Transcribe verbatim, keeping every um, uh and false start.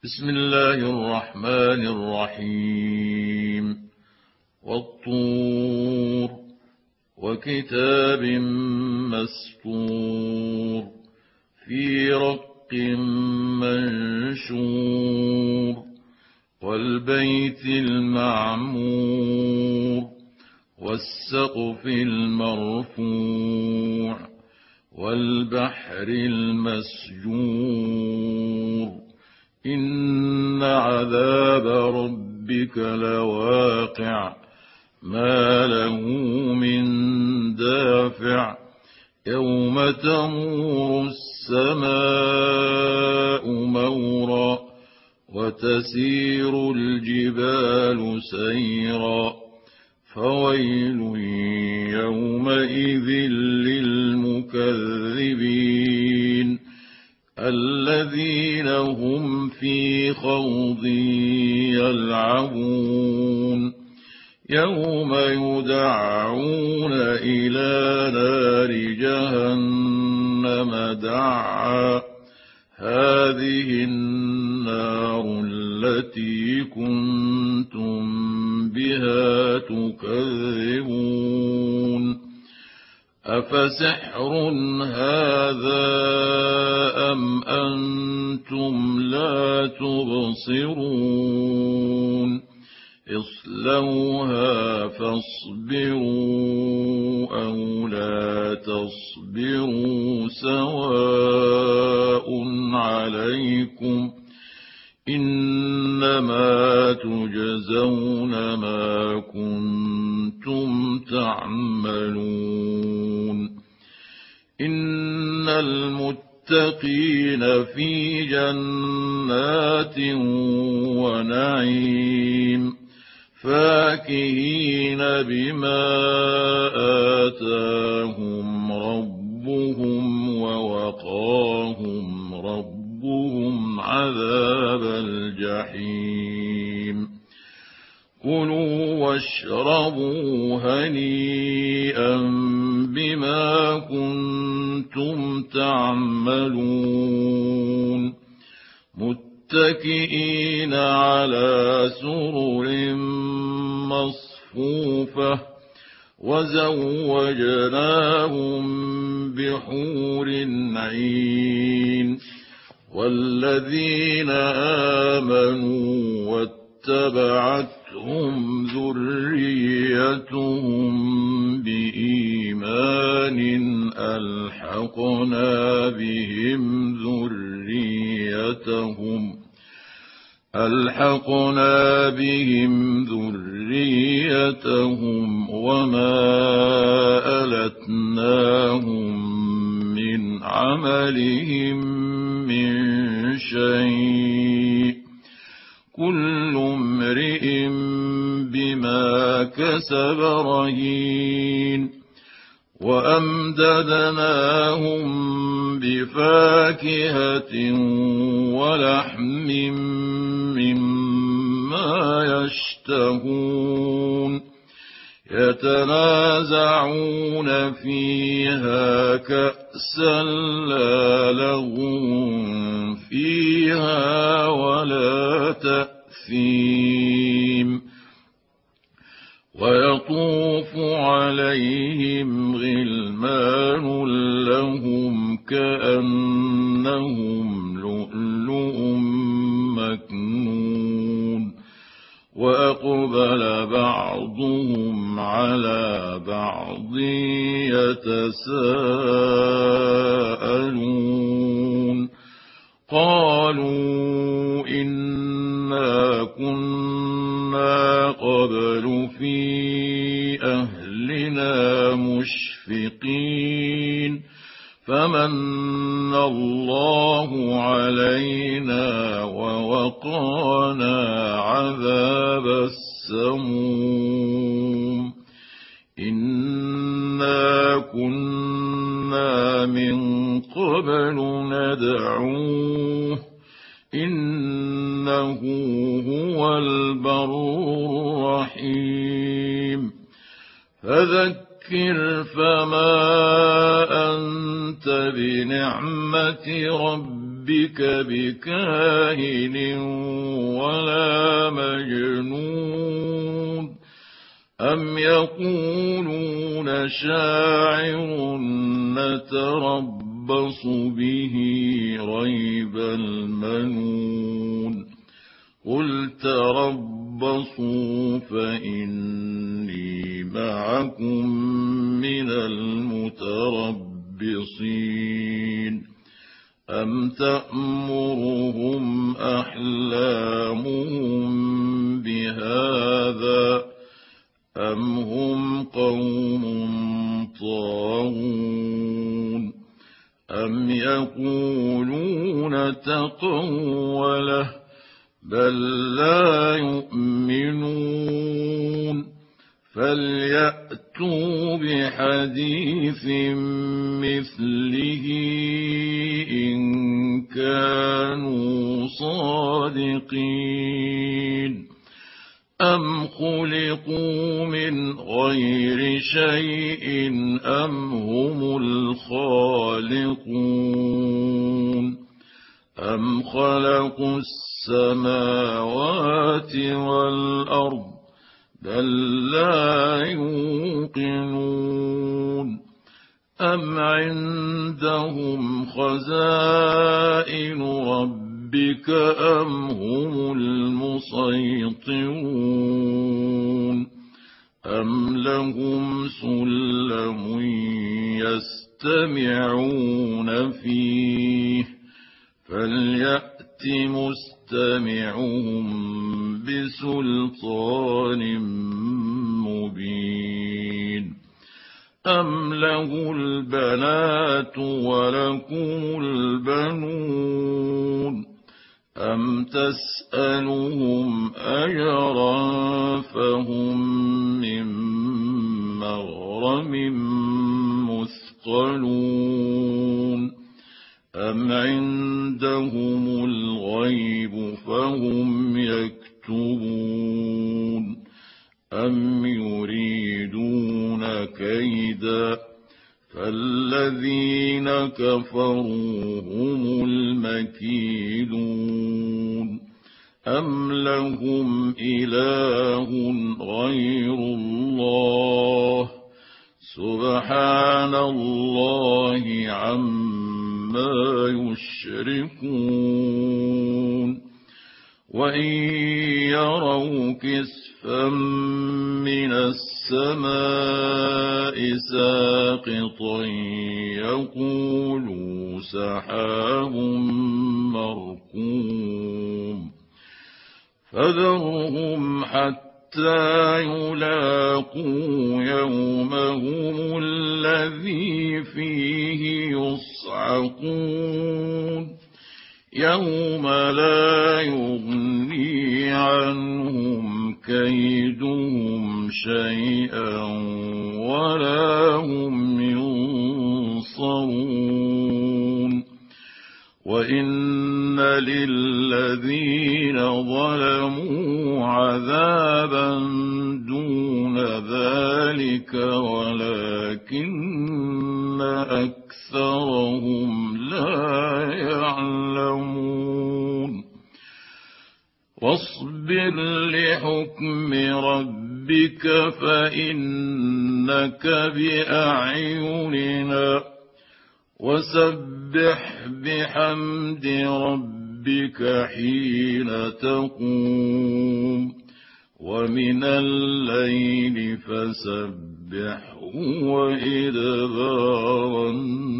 بسم الله الرحمن الرحيم والطور وكتاب مسطور في رق منشور والبيت المعمور والسقف المرفوع والبحر المسجور إن عذاب ربك لواقع ما له من دافع يوم تمور السماء مورا وتسير الجبال سيرا فويل يومئذ للمكذبين الذين هم في خوض يلعبون يوم يدعون إلى نار جهنم دعا هذه النار التي كنتم بها تكذبون أفسحر هذا أم أنتم لا تبصرون اصلوها فاصبروا أو لا تصبروا سواء عليكم إنما تجزون ما كنتم تعملون إن المتقين في جنات ونعيم فاكهين بما آتاهم ربهم ووقاهم ربهم عذاب الجحيم كلوا واشربوا هنيئا بما كنتم تعملون متكئين على سرر مصفوفة وزوجناهم بحور عين والذين آمنوا واتبعتهم ذريتهم بإيمان ألحقنا بهم ذريتهم ألحقنا بهم ذريتهم وما ألتناهم من عملهم من شيء كل امرئ بما كسب رهين وأمددناهم بفاكهة ولحم مما يشتهون يتنازعون فيها كأسا لا لغو فيها ولا تأثيم ويطوف عليهم غلمان لهم كأنهم لؤلؤ مكنون وأقبل بعضهم على بعض يتساءلون قالوا إنا كنا قبل في أهلنا مشفقين فمن الله علينا ووقانا عذاب السموم إنا كنا من قبل ندعوه إنه هو البر الرحيم فذكر فما أنت بنعمة ربك ربك بكاهن ولا مجنون أم يقولون شاعر نتربص به ريب المنون قل تربصوا فإني معكم من المتربصين أم تأمرهم أحلامهم بهذا أم هم قوم طاغون أم يقولون تقوله بل لا يؤمنون فليأتوا بحديث مثله إن كانوا صادقين أم خلقوا من غير شيء أم هم الخالقون أم خلقوا السماوات والأرض بل لا يوقنون أم عندهم خزائن ربك أم هم المسيطرون أم لهم سلم يستمعون فيه فليأت مستمعهم بسلطان مبين أم له البنات ولكم البنون أم تسألهم أجرا فهم من مغرم مثقلون أم عندهم الغيب فهم يكتبون أم يريدون كيدا فالذين كفروا هم المكيدون أم لهم إله غير الله سبحان الله عما يشركون وإن يروا كسفا من السماء ساقطا يقولوا سحاب مركوم فذرهم حتى يلاقوا يومهم الذي فيه يصعقون يوم لا يغني عنهم كيدهم شيئا ولا هم ينصرون وإن للذين ظلموا عذابا دون ذلك ولكن أكثرهم لا يعلمون واصبر لحكم ربك فإنك بأعيننا وسبح بحمد ربك حين تقوم ومن الليل فسبحه وإدبار النجم